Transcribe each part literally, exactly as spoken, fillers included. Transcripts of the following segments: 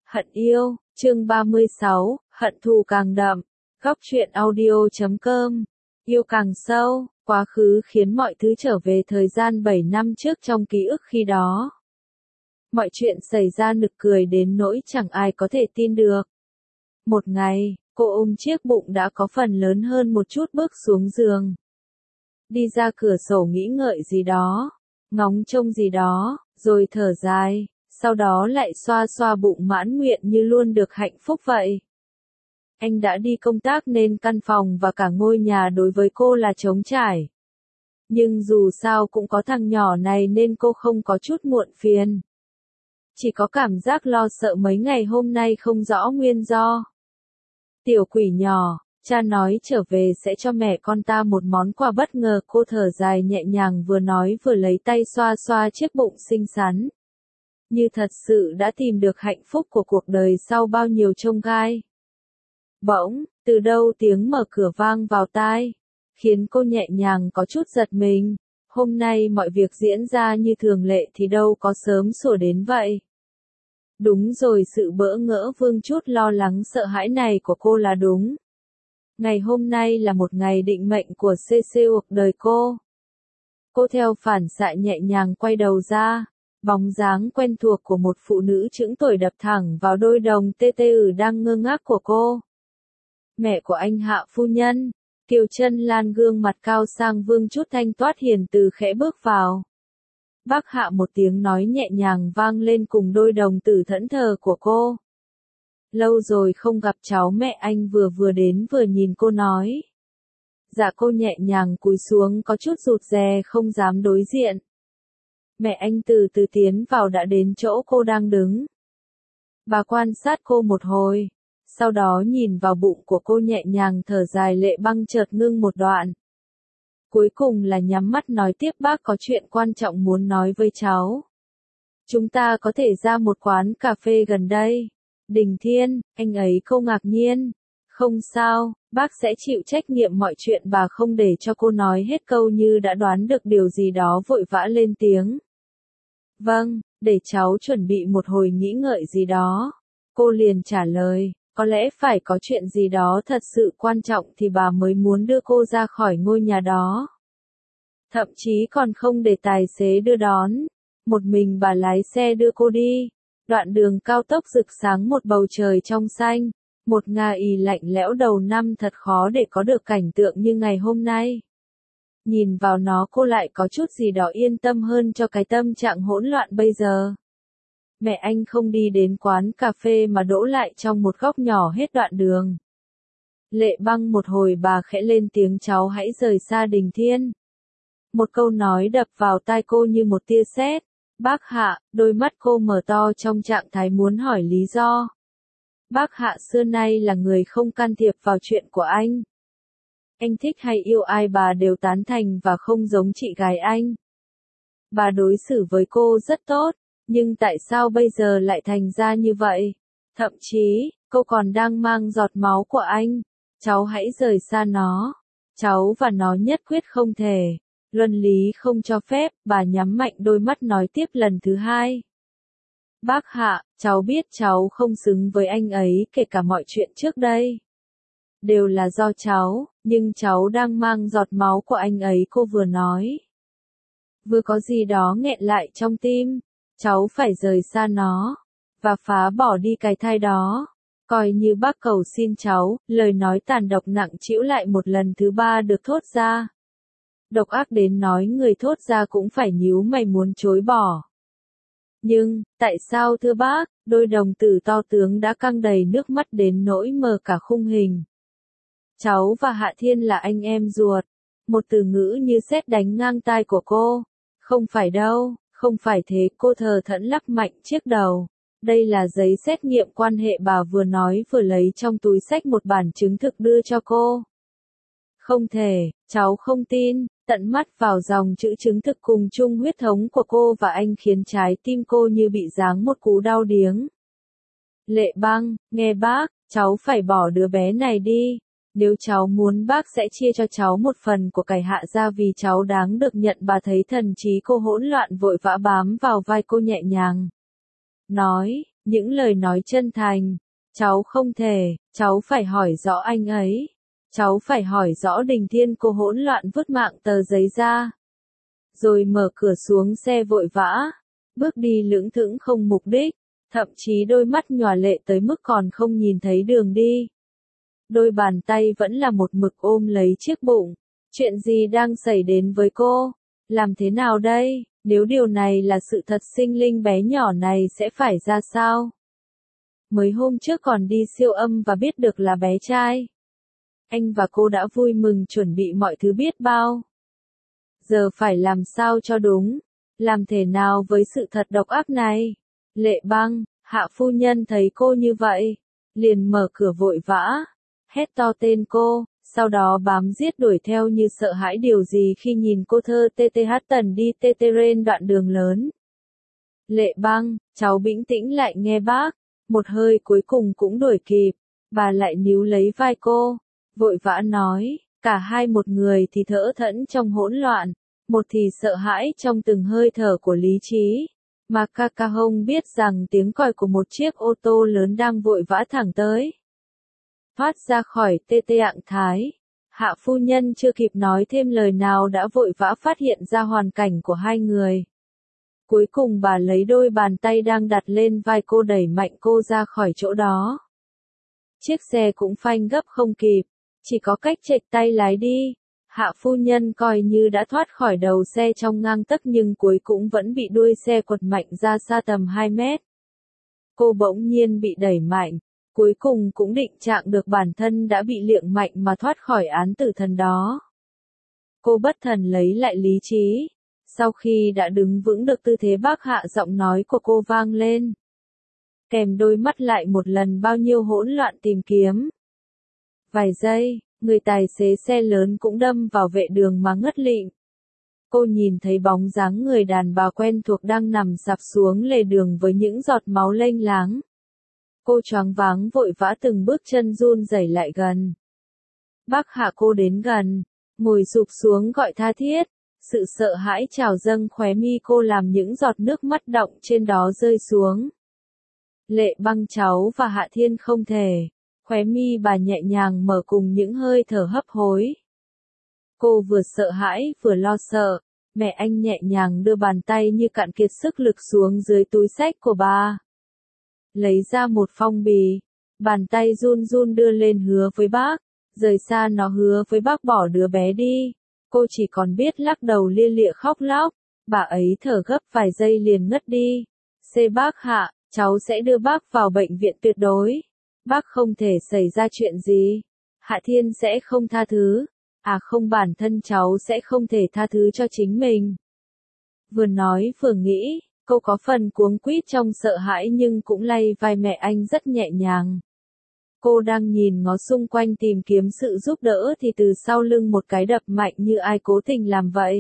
Hận yêu, chương ba mươi sáu, hận thù càng đậm. Góc truyện audio chấm com. Yêu càng sâu, quá khứ khiến mọi thứ trở về thời gian bảy năm trước trong ký ức khi đó. Mọi chuyện xảy ra nực cười đến nỗi chẳng ai có thể tin được. Một ngày, cô ôm chiếc bụng đã có phần lớn hơn một chút bước xuống giường. Đi ra cửa sổ nghĩ ngợi gì đó, ngóng trông gì đó, rồi thở dài, sau đó lại xoa xoa bụng mãn nguyện như luôn được hạnh phúc vậy. Anh đã đi công tác nên căn phòng và cả ngôi nhà đối với cô là trống trải. Nhưng dù sao cũng có thằng nhỏ này nên cô không có chút muộn phiền. Chỉ có cảm giác lo sợ mấy ngày hôm nay không rõ nguyên do. Tiểu quỷ nhỏ, cha nói trở về sẽ cho mẹ con ta một món quà bất ngờ. Cô thở dài nhẹ nhàng vừa nói vừa lấy tay xoa xoa chiếc bụng xinh xắn. Như thật sự đã tìm được hạnh phúc của cuộc đời sau bao nhiêu chông gai. Bỗng, từ đâu tiếng mở cửa vang vào tai, khiến cô nhẹ nhàng có chút giật mình. Hôm nay mọi việc diễn ra như thường lệ thì đâu có sớm sủa đến vậy. Đúng rồi, sự bỡ ngỡ vương chút lo lắng sợ hãi này của cô là đúng. Ngày hôm nay là một ngày định mệnh của xê xê cuộc đời cô. Cô theo phản xạ nhẹ nhàng quay đầu ra, bóng dáng quen thuộc của một phụ nữ chững tuổi đập thẳng vào đôi đồng tê tê ử đang ngơ ngác của cô. Mẹ của anh Hạ phu nhân, Kiều Chân Lan, gương mặt cao sang vương chút thanh toát hiền từ khẽ bước vào. Bác Hạ, một tiếng nói nhẹ nhàng vang lên cùng đôi đồng tử thẫn thờ của cô. Lâu rồi không gặp cháu, mẹ anh vừa vừa đến vừa nhìn cô nói. Dạ. Cô nhẹ nhàng cúi xuống có chút rụt rè không dám đối diện. Mẹ anh từ từ tiến vào đã đến chỗ cô đang đứng. Bà quan sát cô một hồi, sau đó nhìn vào bụng của cô nhẹ nhàng thở dài, lệ băng chợt ngưng một đoạn. Cuối cùng là nhắm mắt nói tiếp, bác có chuyện quan trọng muốn nói với cháu. Chúng ta có thể ra một quán cà phê gần đây. Đình Thiên, anh ấy cô ngạc nhiên. Không sao, bác sẽ chịu trách nhiệm mọi chuyện. Bà không để cho cô nói hết câu như đã đoán được điều gì đó, vội vã lên tiếng. Vâng, để cháu chuẩn bị một hồi nghĩ ngợi gì đó. Cô liền trả lời, có lẽ phải có chuyện gì đó thật sự quan trọng thì bà mới muốn đưa cô ra khỏi ngôi nhà đó. Thậm chí còn không để tài xế đưa đón. Một mình bà lái xe đưa cô đi. Đoạn đường cao tốc rực sáng một bầu trời trong xanh. Một ngà ý lạnh lẽo đầu năm thật khó để có được cảnh tượng như ngày hôm nay. Nhìn vào nó cô lại có chút gì đó yên tâm hơn cho cái tâm trạng hỗn loạn bây giờ. Mẹ anh không đi đến quán cà phê mà đỗ lại trong một góc nhỏ hết đoạn đường. Lệ băng một hồi bà khẽ lên tiếng, cháu hãy rời xa Đình Thiên. Một câu nói đập vào tai cô như một tia sét. Bác Hạ, đôi mắt cô mở to trong trạng thái muốn hỏi lý do. Bác Hạ xưa nay là người không can thiệp vào chuyện của anh. Anh thích hay yêu ai bà đều tán thành và không giống chị gái anh. Bà đối xử với cô rất tốt, nhưng tại sao bây giờ lại thành ra như vậy? Thậm chí, cô còn đang mang giọt máu của anh. Cháu hãy rời xa nó. Cháu và nó nhất quyết không thể. Luân lý không cho phép. Bà nhắm mạnh đôi mắt nói tiếp lần thứ hai. Bác Hạ, cháu biết cháu không xứng với anh ấy, kể cả mọi chuyện trước đây. Đều là do cháu, nhưng cháu đang mang giọt máu của anh ấy, cô vừa nói. Vừa có gì đó nghẹn lại trong tim. Cháu phải rời xa nó, và phá bỏ đi cái thai đó. Coi như bác cầu xin cháu. Lời nói tàn độc nặng trĩu lại một lần thứ ba được thốt ra. Độc ác đến nói người thốt ra cũng phải nhíu mày muốn chối bỏ. Nhưng, tại sao thưa bác? Đôi đồng tử to tướng đã căng đầy nước mắt đến nỗi mờ cả khung hình. Cháu và Hạ Thiên là anh em ruột. Một từ ngữ như sét đánh ngang tai của cô. Không phải đâu, không phải thế. Cô thờ thẫn lắc mạnh chiếc đầu. Đây là giấy xét nghiệm quan hệ, bà vừa nói vừa lấy trong túi xách một bản chứng thực đưa cho cô. Không thể, cháu không tin. Tận mắt vào dòng chữ chứng thực cùng chung huyết thống của cô và anh khiến trái tim cô như bị giáng một cú đau điếng. Lệ băng, nghe bác, cháu phải bỏ đứa bé này đi. Nếu cháu muốn bác sẽ chia cho cháu một phần của cải Hạ gia vì cháu đáng được nhận. Bà thấy thần trí cô hỗn loạn vội vã bám vào vai cô nhẹ nhàng. Nói, những lời nói chân thành. Cháu không thể, cháu phải hỏi rõ anh ấy. Cháu phải hỏi rõ Đình Thiên. Cô hỗn loạn vứt mạng tờ giấy ra. Rồi mở cửa xuống xe vội vã. Bước đi lững thững không mục đích. Thậm chí đôi mắt nhòa lệ tới mức còn không nhìn thấy đường đi. Đôi bàn tay vẫn là một mực ôm lấy chiếc bụng. Chuyện gì đang xảy đến với cô? Làm thế nào đây? Nếu điều này là sự thật, sinh linh bé nhỏ này sẽ phải ra sao? Mới hôm trước còn đi siêu âm và biết được là bé trai. Anh và cô đã vui mừng chuẩn bị mọi thứ biết bao. Giờ phải làm sao cho đúng? Làm thế nào với sự thật độc ác này? Lệ Băng, Hạ phu nhân thấy cô như vậy, liền mở cửa vội vã, hét to tên cô, sau đó bám giết đuổi theo như sợ hãi điều gì khi nhìn cô thơ tê tê hát tần đi tê tê trên đoạn đường lớn. Lệ Băng, cháu bình tĩnh lại nghe bác, một hơi cuối cùng cũng đuổi kịp, bà lại níu lấy vai cô, vội vã nói, cả hai một người thì thở thẫn trong hỗn loạn, một thì sợ hãi trong từng hơi thở của lý trí. Mà Kakahong biết rằng tiếng còi của một chiếc ô tô lớn đang vội vã thẳng tới. Thoát ra khỏi tê tê ạng thái. Hạ phu nhân chưa kịp nói thêm lời nào đã vội vã phát hiện ra hoàn cảnh của hai người. Cuối cùng bà lấy đôi bàn tay đang đặt lên vai cô đẩy mạnh cô ra khỏi chỗ đó. Chiếc xe cũng phanh gấp không kịp, chỉ có cách chệch tay lái đi. Hạ phu nhân coi như đã thoát khỏi đầu xe trong ngang tấc nhưng cuối cũng vẫn bị đuôi xe quật mạnh ra xa tầm hai mét. Cô bỗng nhiên bị đẩy mạnh, cuối cùng cũng định trạng được bản thân đã bị liệng mạnh mà thoát khỏi án tử thần đó. Cô bất thần lấy lại lý trí, sau khi đã đứng vững được tư thế bác hạ giọng nói của cô vang lên. Kèm đôi mắt lại một lần bao nhiêu hỗn loạn tìm kiếm. Vài giây. Người tài xế xe lớn cũng đâm vào vệ đường mà ngất lịm. Cô nhìn thấy bóng dáng người đàn bà quen thuộc đang nằm sạp xuống lề đường với những giọt máu lênh láng. Cô choáng váng vội vã từng bước chân run rẩy lại gần. Bác Hạ cô đến gần, ngồi sụp xuống gọi tha thiết. Sự sợ hãi trào dâng khóe mi cô làm những giọt nước mắt đọng trên đó rơi xuống. Lệ Băng cháu và Hạ Thiên không thể. Khóe mi bà nhẹ nhàng mở cùng những hơi thở hấp hối. Cô vừa sợ hãi vừa lo sợ, mẹ anh nhẹ nhàng đưa bàn tay như cạn kiệt sức lực xuống dưới túi xách của bà. Lấy ra một phong bì, bàn tay run run đưa lên hứa với bác, rời xa nó hứa với bác bỏ đứa bé đi. Cô chỉ còn biết lắc đầu lia lịa khóc lóc, bà ấy thở gấp vài giây liền ngất đi. Xê bác Hạ, cháu sẽ đưa bác vào bệnh viện tuyệt đối. Bác không thể xảy ra chuyện gì. Hạ Thiên sẽ không tha thứ. À không, bản thân cháu sẽ không thể tha thứ cho chính mình. Vừa nói vừa nghĩ, cô có phần cuống quýt trong sợ hãi nhưng cũng lay vai mẹ anh rất nhẹ nhàng. Cô đang nhìn ngó xung quanh tìm kiếm sự giúp đỡ thì từ sau lưng một cái đập mạnh như ai cố tình làm vậy.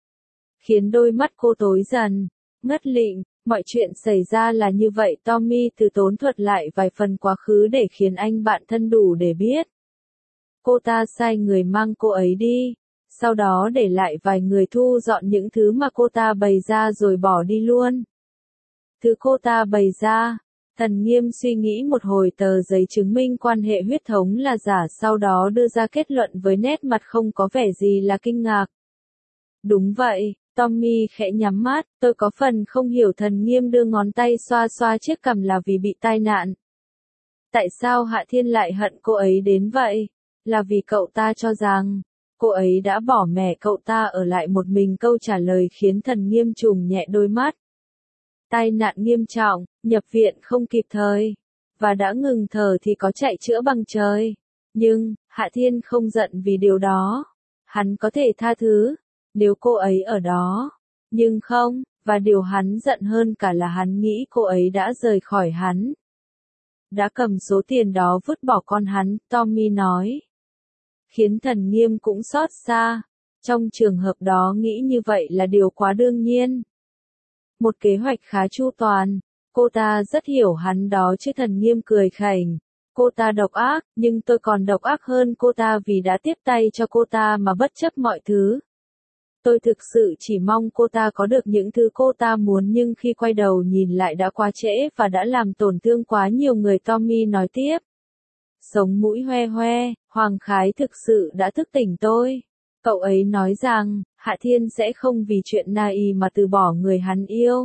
Khiến đôi mắt cô tối dần, ngất lịm. Mọi chuyện xảy ra là như vậy. Tommy từ tốn thuật lại vài phần quá khứ để khiến anh bạn thân đủ để biết. Cô ta sai người mang cô ấy đi, sau đó để lại vài người thu dọn những thứ mà cô ta bày ra rồi bỏ đi luôn. Thứ cô ta bày ra, Thần Nghiêm suy nghĩ một hồi. Tờ giấy chứng minh quan hệ huyết thống là giả, sau đó đưa ra kết luận với nét mặt không có vẻ gì là kinh ngạc. Đúng vậy. Tommy khẽ nhắm mắt, tôi có phần không hiểu. Thần Nghiêm đưa ngón tay xoa xoa chiếc cằm là vì bị tai nạn. Tại sao Hạ Thiên lại hận cô ấy đến vậy? Là vì cậu ta cho rằng, cô ấy đã bỏ mẹ cậu ta ở lại một mình. Câu trả lời khiến Thần Nghiêm trùng nhẹ đôi mắt. Tai nạn nghiêm trọng, nhập viện không kịp thời, và đã ngừng thở thì có chạy chữa bằng trời. Nhưng, Hạ Thiên không giận vì điều đó. Hắn có thể tha thứ. Nếu cô ấy ở đó, nhưng không, và điều hắn giận hơn cả là hắn nghĩ cô ấy đã rời khỏi hắn. Đã cầm số tiền đó vứt bỏ con hắn, Tommy nói. Khiến Thần Nghiêm cũng xót xa, trong trường hợp đó nghĩ như vậy là điều quá đương nhiên. Một kế hoạch khá chu toàn, cô ta rất hiểu hắn đó chứ. Thần Nghiêm cười khẩy. Cô ta độc ác, nhưng tôi còn độc ác hơn cô ta vì đã tiếp tay cho cô ta mà bất chấp mọi thứ. Tôi thực sự chỉ mong cô ta có được những thứ cô ta muốn nhưng khi quay đầu nhìn lại đã quá trễ và đã làm tổn thương quá nhiều người. Tommy nói tiếp. Sống mũi hoe hoe, Hoàng Khái thực sự đã thức tỉnh tôi. Cậu ấy nói rằng, Hạ Thiên sẽ không vì chuyện Nai mà từ bỏ người hắn yêu.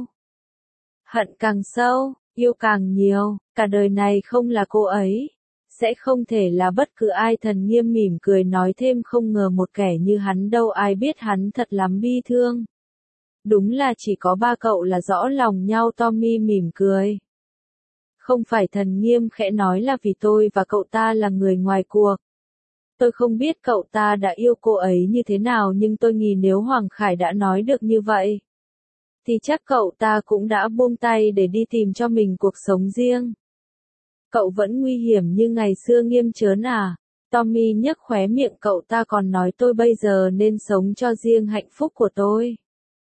Hận càng sâu, yêu càng nhiều, cả đời này không là cô ấy. Sẽ không thể là bất cứ ai. Thần Nghiêm mỉm cười nói thêm, không ngờ một kẻ như hắn đâu, ai biết hắn thật lắm bi thương. Đúng là chỉ có ba cậu là rõ lòng nhau. Tommy mỉm cười. Không phải. Thần Nghiêm khẽ nói, là vì tôi và cậu ta là người ngoài cuộc. Tôi không biết cậu ta đã yêu cô ấy như thế nào nhưng tôi nghĩ nếu Hoàng Khải đã nói được như vậy, thì chắc cậu ta cũng đã buông tay để đi tìm cho mình cuộc sống riêng. Cậu vẫn nguy hiểm như ngày xưa Nghiêm chớn à? Tommy nhếch khóe miệng, cậu ta còn nói tôi bây giờ nên sống cho riêng hạnh phúc của tôi.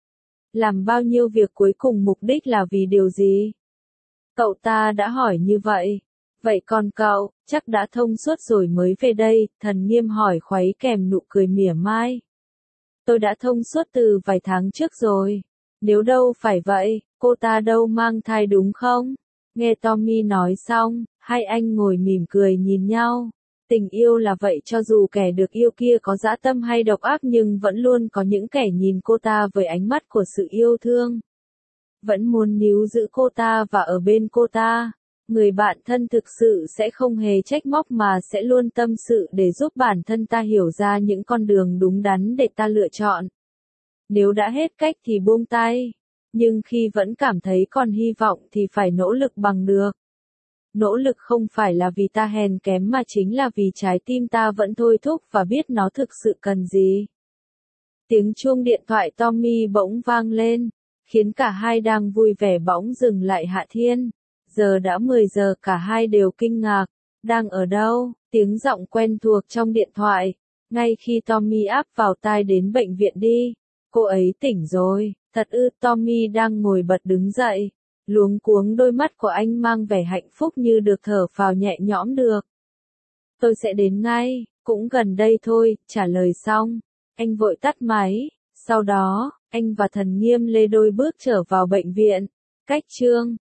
Làm bao nhiêu việc cuối cùng mục đích là vì điều gì? Cậu ta đã hỏi như vậy. Vậy còn cậu, chắc đã thông suốt rồi mới về đây, Thần Nghiêm hỏi khuấy kèm nụ cười mỉa mai. Tôi đã thông suốt từ vài tháng trước rồi. Nếu đâu phải vậy, cô ta đâu mang thai đúng không? Nghe Tommy nói xong, hai anh ngồi mỉm cười nhìn nhau. Tình yêu là vậy, cho dù kẻ được yêu kia có dã tâm hay độc ác nhưng vẫn luôn có những kẻ nhìn cô ta với ánh mắt của sự yêu thương. Vẫn muốn níu giữ cô ta và ở bên cô ta. Người bạn thân thực sự sẽ không hề trách móc mà sẽ luôn tâm sự để giúp bản thân ta hiểu ra những con đường đúng đắn để ta lựa chọn. Nếu đã hết cách thì buông tay. Nhưng khi vẫn cảm thấy còn hy vọng thì phải nỗ lực bằng được. Nỗ lực không phải là vì ta hèn kém mà chính là vì trái tim ta vẫn thôi thúc và biết nó thực sự cần gì. Tiếng chuông điện thoại Tommy bỗng vang lên, khiến cả hai đang vui vẻ bỗng dừng lại. Hạ Thiên. Giờ đã mười giờ, cả hai đều kinh ngạc. Đang ở đâu? Tiếng giọng quen thuộc trong điện thoại. Ngay khi Tommy áp vào tai, đến bệnh viện đi. Cô ấy tỉnh rồi. Thật ư? Tommy đang ngồi bật đứng dậy. Luống cuống, đôi mắt của anh mang vẻ hạnh phúc như được thở phào nhẹ nhõm được. Tôi sẽ đến ngay, cũng gần đây thôi. Trả lời xong, anh vội tắt máy. Sau đó, anh và Thần Nghiêm lê đôi bước trở vào bệnh viện. Cách chương